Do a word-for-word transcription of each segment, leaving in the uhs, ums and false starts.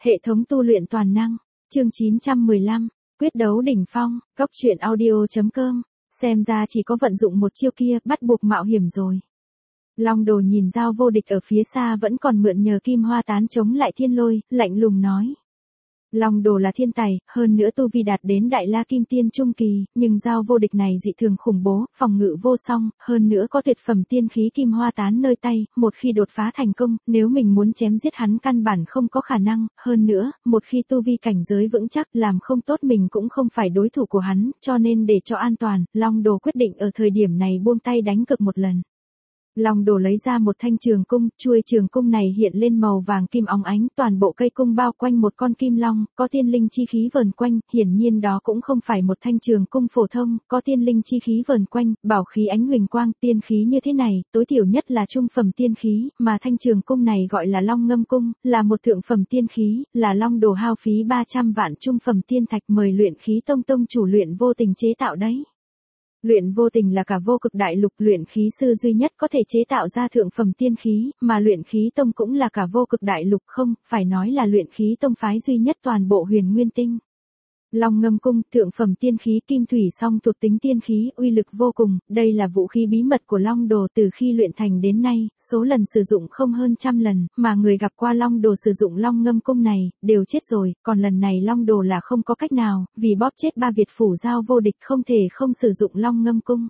Hệ thống tu luyện toàn năng, chương chín trăm mười lăm, quyết đấu đỉnh phong, góc truyện audio.com, xem ra chỉ có vận dụng một chiêu kia, bắt buộc mạo hiểm rồi. Long Đồ nhìn Dao Vô Địch ở phía xa vẫn còn mượn nhờ kim hoa tán chống lại thiên lôi, lạnh lùng nói. Long Đồ là thiên tài, hơn nữa tu vi đạt đến đại la kim tiên trung kỳ, nhưng Dao Vô Địch này dị thường khủng bố, phòng ngự vô song, hơn nữa có tuyệt phẩm tiên khí kim hoa tán nơi tay, một khi đột phá thành công, nếu mình muốn chém giết hắn căn bản không có khả năng, hơn nữa, một khi tu vi cảnh giới vững chắc, làm không tốt mình cũng không phải đối thủ của hắn, cho nên để cho an toàn, Long Đồ quyết định ở thời điểm này buông tay đánh cược một lần. Long Đồ lấy ra một thanh trường cung, chuôi trường cung này hiện lên màu vàng kim óng ánh, toàn bộ cây cung bao quanh một con kim long, có tiên linh chi khí vờn quanh, hiển nhiên đó cũng không phải một thanh trường cung phổ thông, có tiên linh chi khí vờn quanh, bảo khí ánh huỳnh quang, tiên khí như thế này, tối thiểu nhất là trung phẩm tiên khí, mà thanh trường cung này gọi là Long Ngâm cung, là một thượng phẩm tiên khí, là Long Đồ hao phí ba trăm vạn trung phẩm tiên thạch mời luyện khí tông tông chủ Luyện Vô Tình chế tạo đấy. Luyện Vô Tình là cả vô cực đại lục luyện khí sư duy nhất có thể chế tạo ra thượng phẩm tiên khí, mà luyện khí tông cũng là cả vô cực đại lục không, phải nói là luyện khí tông phái duy nhất toàn bộ huyền nguyên tinh. Long Ngâm cung, thượng phẩm tiên khí kim thủy song thuộc tính tiên khí, uy lực vô cùng, đây là vũ khí bí mật của Long Đồ từ khi luyện thành đến nay, số lần sử dụng không hơn trăm lần, mà người gặp qua Long Đồ sử dụng Long Ngâm cung này, đều chết rồi, còn lần này Long Đồ là không có cách nào, vì bóp chết ba Việt phủ Dao Vô Địch không thể không sử dụng Long Ngâm cung.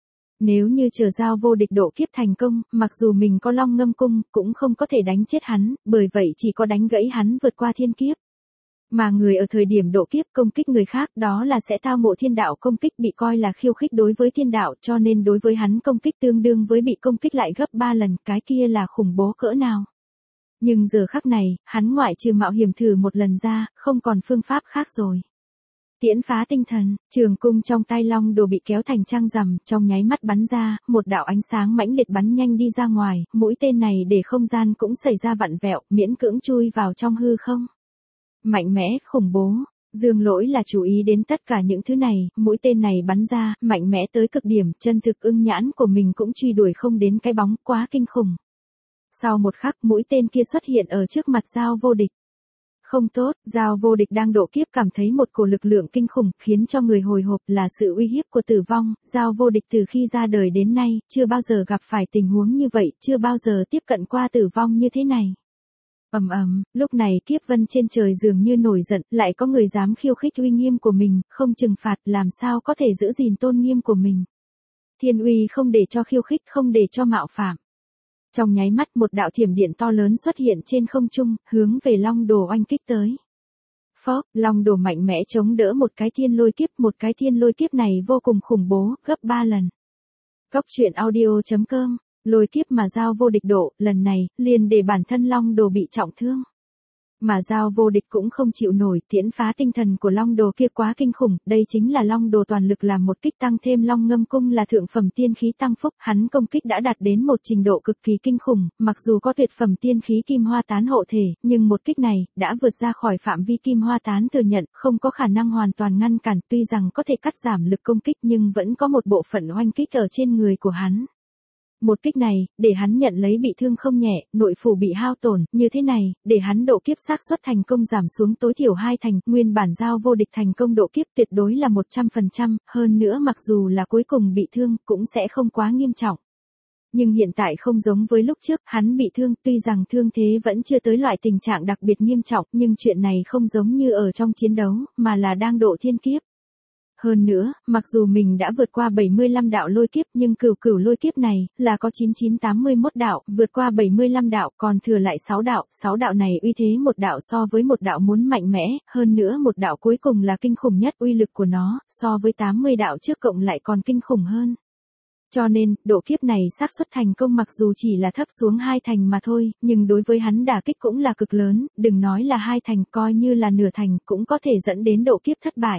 Nếu như chờ Dao Vô Địch độ kiếp thành công, mặc dù mình có Long Ngâm cung, cũng không có thể đánh chết hắn, bởi vậy chỉ có đánh gãy hắn vượt qua thiên kiếp. Mà người ở thời điểm độ kiếp công kích người khác đó là sẽ tao ngộ thiên đạo công kích bị coi là khiêu khích đối với thiên đạo cho nên đối với hắn công kích tương đương với bị công kích lại gấp ba lần, cái kia là khủng bố cỡ nào. Nhưng giờ khắc này, hắn ngoại trừ mạo hiểm thử một lần ra, không còn phương pháp khác rồi. Tiễn phá tinh thần, trường cung trong tay Long Đồ bị kéo thành trăng rằm, trong nháy mắt bắn ra, một đạo ánh sáng mãnh liệt bắn nhanh đi ra ngoài, mũi tên này để không gian cũng xảy ra vặn vẹo, miễn cưỡng chui vào trong hư không. Mạnh mẽ, khủng bố, Dương Lỗi là chú ý đến tất cả những thứ này, mũi tên này bắn ra, mạnh mẽ tới cực điểm, chân thực ưng nhãn của mình cũng truy đuổi không đến cái bóng, quá kinh khủng. Sau một khắc, mũi tên kia xuất hiện ở trước mặt Dao Vô Địch. Không tốt, Dao Vô Địch đang độ kiếp cảm thấy một cổ lực lượng kinh khủng, khiến cho người hồi hộp là sự uy hiếp của tử vong, Dao Vô Địch từ khi ra đời đến nay, chưa bao giờ gặp phải tình huống như vậy, chưa bao giờ tiếp cận qua tử vong như thế này. Ầm ầm, lúc này kiếp vân trên trời dường như nổi giận, lại có người dám khiêu khích uy nghiêm của mình, không trừng phạt, làm sao có thể giữ gìn tôn nghiêm của mình. Thiên uy không để cho khiêu khích, không để cho mạo phạm. Trong nháy mắt một đạo thiểm điện to lớn xuất hiện trên không trung, hướng về Long Đồ oanh kích tới. Phốc, Long Đồ mạnh mẽ chống đỡ một cái thiên lôi kiếp, một cái thiên lôi kiếp này vô cùng khủng bố, gấp ba lần. Góc truyện audio.com, lôi kiếp mà Dao Vô Địch độ, lần này, liền để bản thân Long Đồ bị trọng thương. Mà Dao Vô Địch cũng không chịu nổi, tiễn phá tinh thần của Long Đồ kia quá kinh khủng, đây chính là Long Đồ toàn lực làm một kích tăng thêm Long Ngâm cung là thượng phẩm tiên khí tăng phúc, hắn công kích đã đạt đến một trình độ cực kỳ kinh khủng, mặc dù có tuyệt phẩm tiên khí kim hoa tán hộ thể, nhưng một kích này, đã vượt ra khỏi phạm vi kim hoa tán thừa nhận, không có khả năng hoàn toàn ngăn cản, tuy rằng có thể cắt giảm lực công kích nhưng vẫn có một bộ phận oanh kích ở trên người của hắn. Một kích này, để hắn nhận lấy bị thương không nhẹ, nội phủ bị hao tổn, như thế này, để hắn độ kiếp xác suất thành công giảm xuống tối thiểu hai thành, nguyên bản Dao Vô Địch thành công độ kiếp tuyệt đối là một trăm phần trăm, hơn nữa mặc dù là cuối cùng bị thương, cũng sẽ không quá nghiêm trọng. Nhưng hiện tại không giống với lúc trước, hắn bị thương, tuy rằng thương thế vẫn chưa tới loại tình trạng đặc biệt nghiêm trọng, nhưng chuyện này không giống như ở trong chiến đấu, mà là đang độ thiên kiếp. Hơn nữa, mặc dù mình đã vượt qua bảy mươi lăm đạo lôi kiếp nhưng cửu cửu lôi kiếp này là có chín chín tám mươi mốt đạo, vượt qua bảy mươi lăm đạo còn thừa lại sáu đạo, sáu đạo này uy thế một đạo so với một đạo muốn mạnh mẽ, hơn nữa một đạo cuối cùng là kinh khủng nhất, uy lực của nó so với tám mươi đạo trước cộng lại còn kinh khủng hơn. Cho nên, độ kiếp này xác suất thành công mặc dù chỉ là thấp xuống hai thành mà thôi, nhưng đối với hắn đả kích cũng là cực lớn, đừng nói là hai thành, coi như là nửa thành cũng có thể dẫn đến độ kiếp thất bại.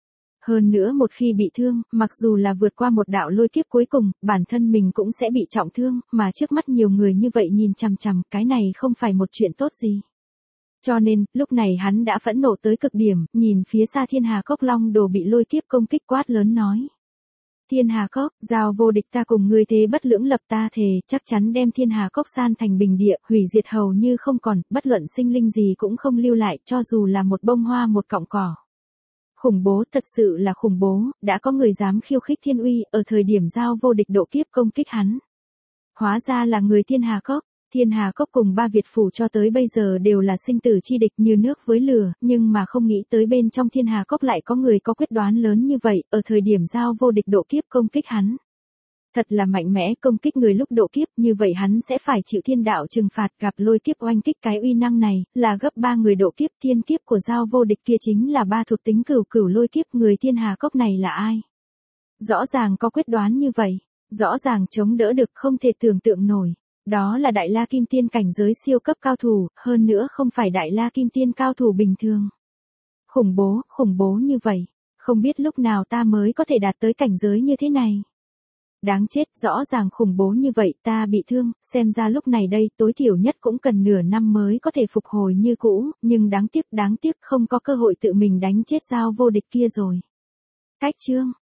Hơn nữa một khi bị thương, mặc dù là vượt qua một đạo lôi kiếp cuối cùng, bản thân mình cũng sẽ bị trọng thương, mà trước mắt nhiều người như vậy nhìn chằm chằm, cái này không phải một chuyện tốt gì. Cho nên, lúc này hắn đã phẫn nộ tới cực điểm, nhìn phía xa Thiên Hà Cốc Long Đồ bị lôi kiếp công kích quát lớn nói. Thiên Hà Cốc, giao vô địch ta cùng ngươi thế bất lưỡng lập ta thề, chắc chắn đem Thiên Hà Cốc san thành bình địa, hủy diệt hầu như không còn, bất luận sinh linh gì cũng không lưu lại, cho dù là một bông hoa một cọng cỏ. Khủng bố, thật sự là khủng bố, đã có người dám khiêu khích thiên uy, ở thời điểm giao vô địch độ kiếp công kích hắn. Hóa ra là người Thiên Hà Cốc. Thiên Hà Cốc cùng ba Việt phủ cho tới bây giờ đều là sinh tử chi địch như nước với lửa, nhưng mà không nghĩ tới bên trong Thiên Hà Cốc lại có người có quyết đoán lớn như vậy, ở thời điểm giao vô địch độ kiếp công kích hắn. Thật là mạnh mẽ, công kích người lúc độ kiếp, như vậy hắn sẽ phải chịu thiên đạo trừng phạt, gặp lôi kiếp oanh kích cái uy năng này, là gấp ba người độ kiếp. Thiên kiếp của giao vô địch kia chính là ba thuộc tính cửu cửu lôi kiếp, người Thiên Hà Cốc này là ai? Rõ ràng có quyết đoán như vậy, rõ ràng chống đỡ được, không thể tưởng tượng nổi. Đó là Đại La Kim Tiên cảnh giới siêu cấp cao thủ, hơn nữa không phải Đại La Kim Tiên cao thủ bình thường. Khủng bố, khủng bố như vậy, không biết lúc nào ta mới có thể đạt tới cảnh giới như thế này. Đáng chết, rõ ràng khủng bố như vậy, ta bị thương, xem ra lúc này đây tối thiểu nhất cũng cần nửa năm mới có thể phục hồi như cũ, nhưng đáng tiếc, đáng tiếc không có cơ hội tự mình đánh chết giao vô địch kia rồi. Cách chương